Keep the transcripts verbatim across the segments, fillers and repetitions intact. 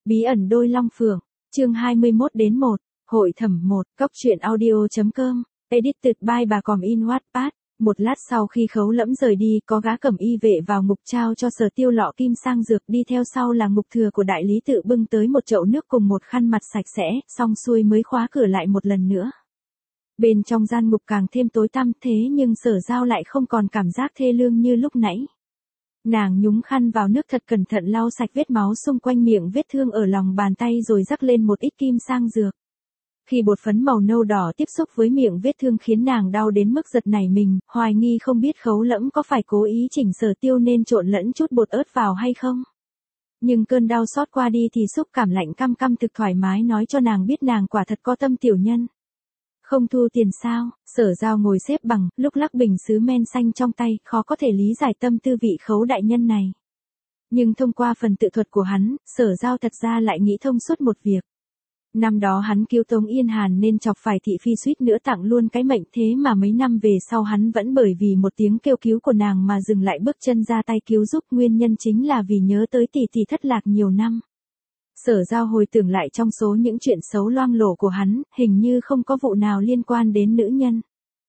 Bí ẩn đôi long phượng, chương hai mươi mốt đến một, hội thẩm một, cốc truyện audio.com, edited by bà Còm in Wattpad. Một lát sau khi Khấu Lẫm rời đi, có gã cẩm y vệ vào ngục trao cho Sở Tiêu lọ kim sang dược, đi theo sau là ngục thừa của đại lý tự bưng tới một chậu nước cùng một khăn mặt sạch sẽ, xong xuôi mới khóa cửa lại một lần nữa. Bên trong gian ngục càng thêm tối tăm, thế nhưng Sở Giao lại không còn cảm giác thê lương như lúc nãy. Nàng nhúng khăn vào nước thật cẩn thận lau sạch vết máu xung quanh miệng vết thương ở lòng bàn tay rồi rắc lên một ít kim sang dược. Khi bột phấn màu nâu đỏ tiếp xúc với miệng vết thương khiến nàng đau đến mức giật nảy mình, hoài nghi không biết Khấu Lẫm có phải cố ý chỉnh Sở Tiêu nên trộn lẫn chút bột ớt vào hay không. Nhưng cơn đau xót qua đi thì xúc cảm lạnh căm căm thực thoải mái nói cho nàng biết nàng quả thật có tâm tiểu nhân. Không thu tiền sao? Sở Giao ngồi xếp bằng, lúc lắc bình sứ men xanh trong tay, khó có thể lý giải tâm tư vị Khấu đại nhân này. Nhưng thông qua phần tự thuật của hắn, Sở Giao thật ra lại nghĩ thông suốt một việc. Năm đó hắn cứu Tống Yên Hàn nên chọc phải thị phi suýt nữa tặng luôn cái mệnh, thế mà mấy năm về sau hắn vẫn bởi vì một tiếng kêu cứu của nàng mà dừng lại bước chân ra tay cứu giúp, nguyên nhân chính là vì nhớ tới tỷ tỷ thất lạc nhiều năm. Sở Giao hồi tưởng lại trong số những chuyện xấu loang lổ của hắn, hình như không có vụ nào liên quan đến nữ nhân.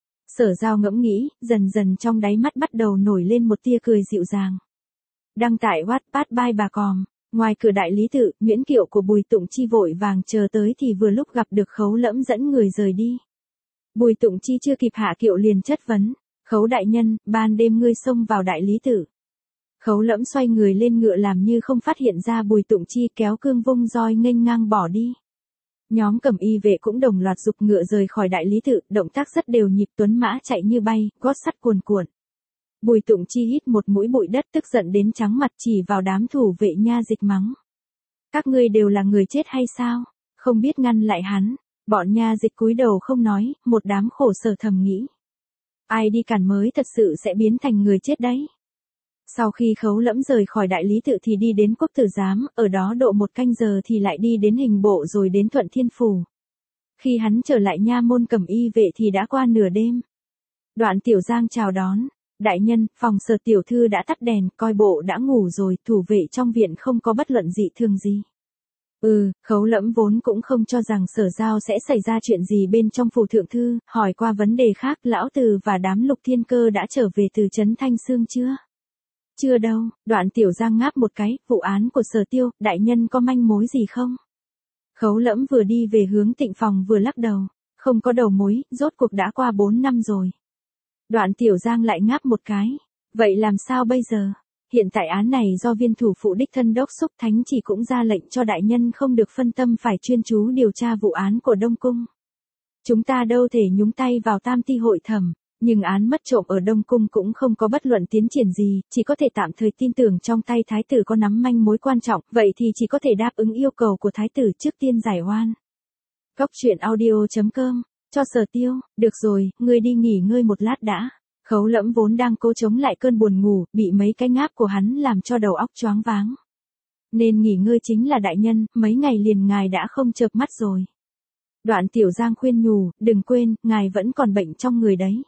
Sở Giao ngẫm nghĩ, dần dần trong đáy mắt bắt đầu nổi lên một tia cười dịu dàng. Đăng tải Wattpad by bà Còm. Ngoài cửa đại lý tự, Nguyễn Kiệu của Bùi Tụng Chi vội vàng chờ tới thì vừa lúc gặp được Khấu Lẫm dẫn người rời đi. Bùi Tụng Chi chưa kịp hạ kiệu liền chất vấn, Khấu đại nhân, ban đêm ngươi xông vào đại lý tự. Khấu Lẫm xoay người lên ngựa làm như không phát hiện ra Bùi Tụng Chi, kéo cương vung roi nghênh ngang bỏ đi. Nhóm cẩm y vệ cũng đồng loạt giục ngựa rời khỏi đại lý tự, động tác rất đều nhịp, tuấn mã chạy như bay, gót sắt cuồn cuộn. Bùi Tụng Chi hít một mũi bụi đất tức giận đến trắng mặt chỉ vào đám thủ vệ nha dịch mắng. Các ngươi đều là người chết hay sao? Không biết ngăn lại hắn. Bọn nha dịch cúi đầu không nói, một đám khổ sở thầm nghĩ. Ai đi cản mới thật sự sẽ biến thành người chết đấy. Sau khi Khấu Lẫm rời khỏi đại lý tự thì đi đến Quốc Tử Giám, ở đó độ một canh giờ thì lại đi đến Hình Bộ rồi đến Thuận Thiên Phủ. Khi hắn trở lại nha môn cẩm y vệ thì đã qua nửa đêm. Đoạn Tiểu Giang chào đón. Đại nhân, phòng Sở tiểu thư đã tắt đèn, coi bộ đã ngủ rồi, thủ vệ trong viện không có bất luận dị thường gì. Ừ, Khấu Lẫm vốn cũng không cho rằng Sở Giao sẽ xảy ra chuyện gì bên trong phủ thượng thư, hỏi qua vấn đề khác, Lão Từ và đám Lục Thiên Cơ đã trở về từ trấn Thanh Sương chưa? Chưa đâu. Đoạn Tiểu Giang ngáp một cái, vụ án của Sở Tiêu, đại nhân có manh mối gì không? Khấu Lẫm vừa đi về hướng Tịnh phòng vừa lắc đầu, không có đầu mối, rốt cuộc đã qua bốn năm rồi. Đoạn Tiểu Giang lại ngáp một cái. Vậy làm sao bây giờ? Hiện tại án này do viên thủ phụ đích thân đốc xúc, thánh chỉ cũng ra lệnh cho đại nhân không được phân tâm, phải chuyên chú điều tra vụ án của Đông Cung. Chúng ta đâu thể nhúng tay vào tam ti hội thẩm, nhưng án mất trộm ở Đông Cung cũng không có bất luận tiến triển gì, chỉ có thể tạm thời tin tưởng trong tay thái tử có nắm manh mối quan trọng, vậy thì chỉ có thể đáp ứng yêu cầu của thái tử trước tiên giải oan. Cốc truyện audio.com. Cho Sở Tiêu, được rồi, ngươi đi nghỉ ngơi một lát đã. Khấu Lẫm vốn đang cố chống lại cơn buồn ngủ, bị mấy cái ngáp của hắn làm cho đầu óc choáng váng. Nên nghỉ ngơi chính là đại nhân, mấy ngày liền ngài đã không chợp mắt rồi. Đoạn Tiểu Giang khuyên nhủ, đừng quên, ngài vẫn còn bệnh trong người đấy.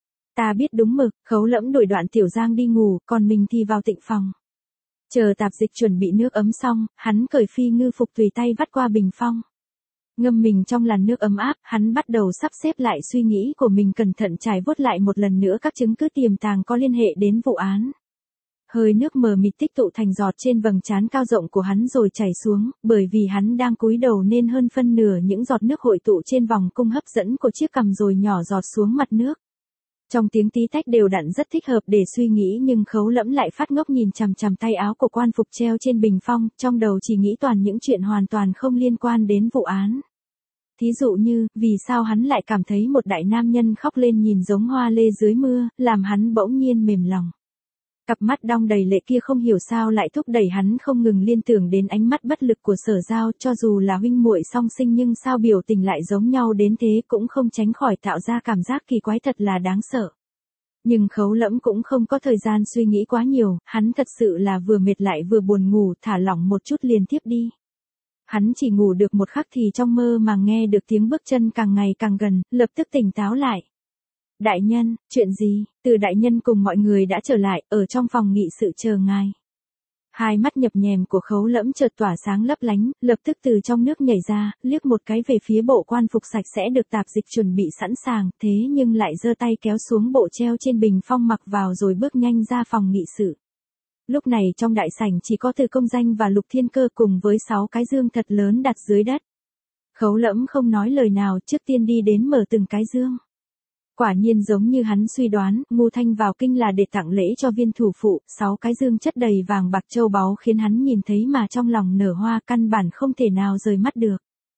Ta biết đúng mực. Khấu Lẫm đuổi Đoạn Tiểu Giang đi ngủ, còn mình thì vào Tịnh phòng. Chờ tạp dịch chuẩn bị nước ấm xong, hắn cởi phi ngư phục tùy tay vắt qua bình phong. Ngâm mình trong làn nước ấm áp, hắn bắt đầu sắp xếp lại suy nghĩ của mình, cẩn thận trải vuốt lại một lần nữa các chứng cứ tiềm tàng có liên hệ đến vụ án. Hơi nước mờ mịt tích tụ thành giọt trên vầng trán cao rộng của hắn rồi chảy xuống, bởi vì hắn đang cúi đầu nên hơn phân nửa những giọt nước hội tụ trên vòng cung hấp dẫn của chiếc cằm rồi nhỏ giọt xuống mặt nước. Trong tiếng tí tách đều đặn rất thích hợp để suy nghĩ, nhưng Khấu Lẫm lại phát ngốc nhìn chằm chằm tay áo của quan phục treo trên bình phong, trong đầu chỉ nghĩ toàn những chuyện hoàn toàn không liên quan đến vụ án. Thí dụ như, vì sao hắn lại cảm thấy một đại nam nhân khóc lên nhìn giống hoa lê dưới mưa, làm hắn bỗng nhiên mềm lòng. Cặp mắt đong đầy lệ kia không hiểu sao lại thúc đẩy hắn không ngừng liên tưởng đến ánh mắt bất lực của Sở Giao, cho dù là huynh muội song sinh nhưng sao biểu tình lại giống nhau đến thế cũng không tránh khỏi tạo ra cảm giác kỳ quái thật là đáng sợ. Nhưng Khấu Lẫm cũng không có thời gian suy nghĩ quá nhiều, hắn thật sự là vừa mệt lại vừa buồn ngủ, thả lỏng một chút liền tiếp đi. Hắn chỉ ngủ được một khắc thì trong mơ mà nghe được tiếng bước chân càng ngày càng gần, lập tức tỉnh táo lại. Đại nhân, chuyện gì? Từ đại nhân cùng mọi người đã trở lại, ở trong phòng nghị sự chờ ngài. Hai mắt nhập nhèm của Khấu Lẫm chợt tỏa sáng lấp lánh, lập tức từ trong nước nhảy ra, liếc một cái về phía bộ quan phục sạch sẽ được tạp dịch chuẩn bị sẵn sàng, thế nhưng lại giơ tay kéo xuống bộ treo trên bình phong mặc vào rồi bước nhanh ra phòng nghị sự. Lúc này trong đại sảnh chỉ có Từ Công Danh và Lục Thiên Cơ cùng với sáu cái dương thật lớn đặt dưới đất. Khấu Lẫm không nói lời nào, trước tiên đi đến mở từng cái dương. Quả nhiên giống như hắn suy đoán, Ngô Thanh vào kinh là để tặng lễ cho viên thủ phụ, sáu cái dương chất đầy vàng bạc châu báu khiến hắn nhìn thấy mà trong lòng nở hoa, căn bản không thể nào rời mắt được.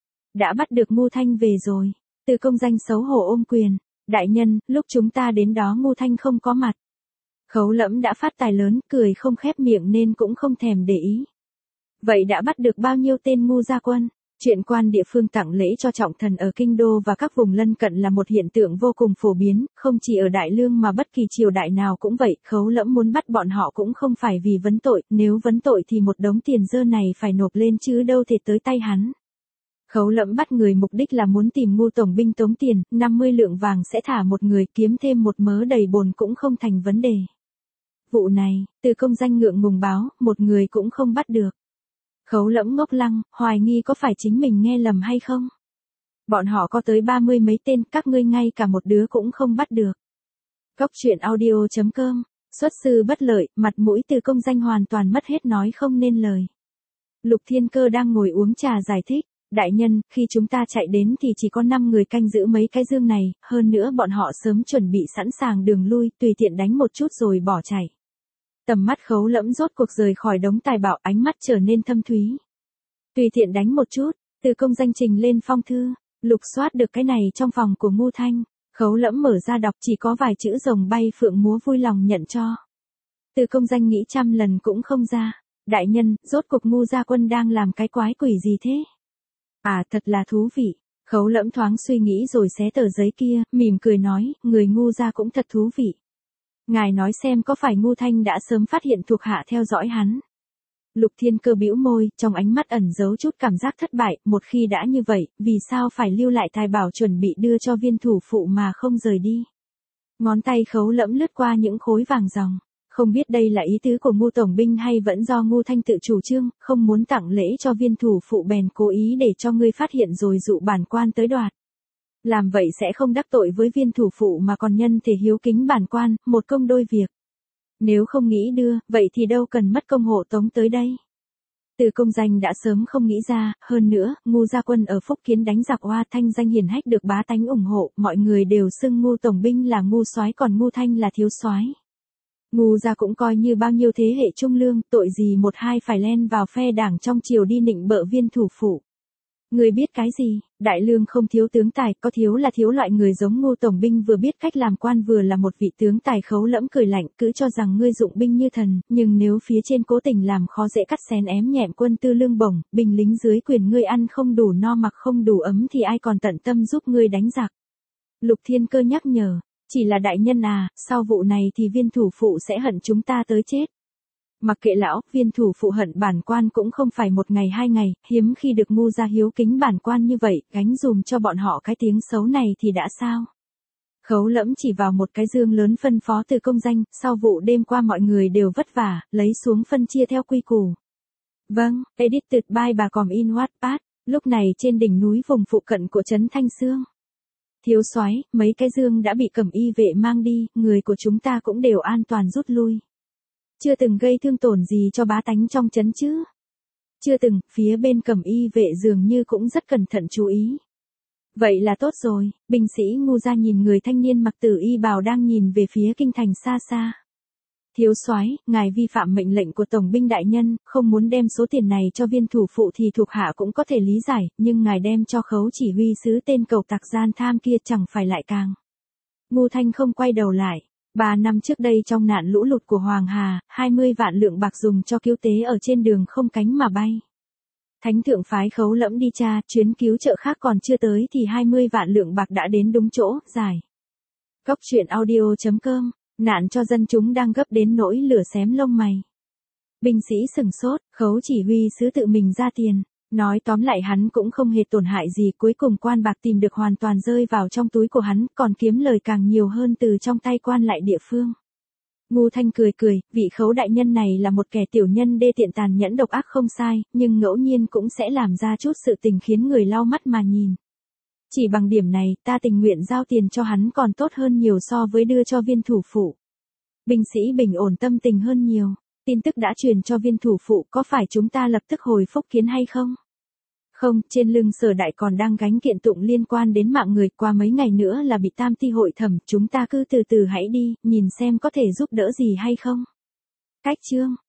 Đã bắt được Ngô Thanh về rồi. Từ Công Danh xấu hổ ôm quyền. Đại nhân, lúc chúng ta đến đó Ngô Thanh không có mặt. Khấu Lẫm đã phát tài lớn, cười không khép miệng nên cũng không thèm để ý. Vậy đã bắt được bao nhiêu tên ngu gia quân? Chuyện quan địa phương tặng lễ cho trọng thần ở Kinh Đô và các vùng lân cận là một hiện tượng vô cùng phổ biến, không chỉ ở Đại Lương mà bất kỳ triều đại nào cũng vậy. Khấu Lẫm muốn bắt bọn họ cũng không phải vì vấn tội, nếu vấn tội thì một đống tiền dơ này phải nộp lên chứ đâu thể tới tay hắn. Khấu Lẫm bắt người mục đích là muốn tìm Ngô tổng binh tống tiền, năm mươi lượng vàng sẽ thả một người, kiếm thêm một mớ đầy bồn cũng không thành vấn đề. Vụ này, Từ Công Danh ngượng ngùng báo, một người cũng không bắt được. Khấu Lẫm ngốc lăng, hoài nghi có phải chính mình nghe lầm hay không? Bọn họ có tới ba mươi mấy tên, các ngươi ngay cả một đứa cũng không bắt được. Cốc truyện audio chấm com, xuất sư bất lợi, mặt mũi Từ Công Danh hoàn toàn mất hết nói không nên lời. Lục Thiên Cơ đang ngồi uống trà giải thích, đại nhân, khi chúng ta chạy đến thì chỉ có năm người canh giữ mấy cái dương này, hơn nữa bọn họ sớm chuẩn bị sẵn sàng đường lui, tùy tiện đánh một chút rồi bỏ chạy. Tầm mắt Khấu Lẫm rốt cuộc rời khỏi đống tài bảo, ánh mắt trở nên thâm thúy. Tùy tiện đánh một chút, Từ Công Danh trình lên phong thư, lục soát được cái này trong phòng của Ngô Thanh. Khấu Lẫm mở ra đọc, chỉ có vài chữ rồng bay phượng múa vui lòng nhận cho. Từ Công Danh nghĩ trăm lần cũng không ra. Đại nhân, rốt cuộc Ngô gia quân đang làm cái quái quỷ gì thế? À, thật là thú vị. Khấu Lẫm thoáng suy nghĩ rồi xé tờ giấy kia, mỉm cười nói, người Ngô gia cũng thật thú vị. Ngài nói xem có phải Ngô Thanh đã sớm phát hiện thuộc hạ theo dõi hắn? Lục Thiên Cơ bĩu môi, trong ánh mắt ẩn giấu chút cảm giác thất bại, một khi đã như vậy, vì sao phải lưu lại tài bảo chuẩn bị đưa cho viên thủ phụ mà không rời đi? Ngón tay Khấu Lẫm lướt qua những khối vàng ròng, không biết đây là ý tứ của Ngô tổng binh hay vẫn do Ngô Thanh tự chủ trương, không muốn tặng lễ cho viên thủ phụ bèn cố ý để cho ngươi phát hiện rồi dụ bản quan tới đoạt. Làm vậy sẽ không đắc tội với viên thủ phụ mà còn nhân thể hiếu kính bản quan, một công đôi việc. Nếu không nghĩ đưa, vậy thì đâu cần mất công hộ tống tới đây. Từ Công Danh đã sớm không nghĩ ra, hơn nữa, Ngô gia quân ở Phúc Kiến đánh giặc oa, thanh danh hiển hách được bá tánh ủng hộ, mọi người đều xưng Ngô tổng binh là Ngô soái còn Ngô Thanh là thiếu soái. Ngô gia cũng coi như bao nhiêu thế hệ trung lương, tội gì một hai phải len vào phe đảng trong triều đi nịnh bợ viên thủ phụ. Người biết cái gì, Đại Lương không thiếu tướng tài, có thiếu là thiếu loại người giống Ngô tổng binh vừa biết cách làm quan vừa là một vị tướng tài. Khấu Lẫm cười lạnh, cứ cho rằng ngươi dụng binh như thần, nhưng nếu phía trên cố tình làm khó dễ cắt xén ém nhẹm quân tư lương bổng, binh lính dưới quyền ngươi ăn không đủ no mặc không đủ ấm thì ai còn tận tâm giúp ngươi đánh giặc. Lục Thiên Cơ nhắc nhở, chỉ là đại nhân à, sau vụ này thì viên thủ phụ sẽ hận chúng ta tới chết. Mặc kệ lão, viên thủ phụ hận bản quan cũng không phải một ngày hai ngày, hiếm khi được Ngô gia hiếu kính bản quan như vậy, gánh dùm cho bọn họ cái tiếng xấu này thì đã sao? Khấu Lẫm chỉ vào một cái dương lớn phân phó Từ Công Danh, sau vụ đêm qua mọi người đều vất vả, lấy xuống phân chia theo quy củ. Vâng, edited by bà Còm in Wattpad, lúc này trên đỉnh núi vùng phụ cận của trấn Thanh Xương. Thiếu soái, mấy cái dương đã bị cẩm y vệ mang đi, người của chúng ta cũng đều an toàn rút lui. Chưa từng gây thương tổn gì cho bá tánh trong trấn chứ? Chưa từng, phía bên cẩm y vệ dường như cũng rất cẩn thận chú ý. Vậy là tốt rồi, binh sĩ Ngô gia nhìn người thanh niên mặc tử y bào đang nhìn về phía kinh thành xa xa. Thiếu soái, ngài vi phạm mệnh lệnh của tổng binh đại nhân, không muốn đem số tiền này cho viên thủ phụ thì thuộc hạ cũng có thể lý giải, nhưng ngài đem cho Khấu chỉ huy sứ tên cầu tặc gian tham kia chẳng phải lại càng. Ngô Thanh không quay đầu lại. Ba năm trước đây trong nạn lũ lụt của Hoàng Hà, hai mươi vạn lượng bạc dùng cho cứu tế ở trên đường không cánh mà bay. Thánh thượng phái Khấu Lẫm đi tra, chuyến cứu trợ khác còn chưa tới thì hai mươi vạn lượng bạc đã đến đúng chỗ, giải. Cốc truyện audio chấm com, nạn cho dân chúng đang gấp đến nỗi lửa xém lông mày. Binh sĩ sừng sốt, Khấu chỉ huy sứ tự mình ra tiền. Nói tóm lại hắn cũng không hề tổn hại gì, cuối cùng quan bạc tìm được hoàn toàn rơi vào trong túi của hắn, còn kiếm lời càng nhiều hơn từ trong tay quan lại địa phương. Ngu Thanh cười cười, vị Khấu đại nhân này là một kẻ tiểu nhân đê tiện tàn nhẫn độc ác không sai, nhưng ngẫu nhiên cũng sẽ làm ra chút sự tình khiến người lau mắt mà nhìn. Chỉ bằng điểm này, ta tình nguyện giao tiền cho hắn còn tốt hơn nhiều so với đưa cho viên thủ phụ. Binh sĩ bình ổn tâm tình hơn nhiều. Tin tức đã truyền cho viên thủ phụ, có phải chúng ta lập tức hồi Phúc Kiến hay không? Không, trên lưng Sở đại còn đang gánh kiện tụng liên quan đến mạng người, qua mấy ngày nữa là bị tam ti hội thẩm, chúng ta cứ từ từ hãy đi, nhìn xem có thể giúp đỡ gì hay không. Cách chương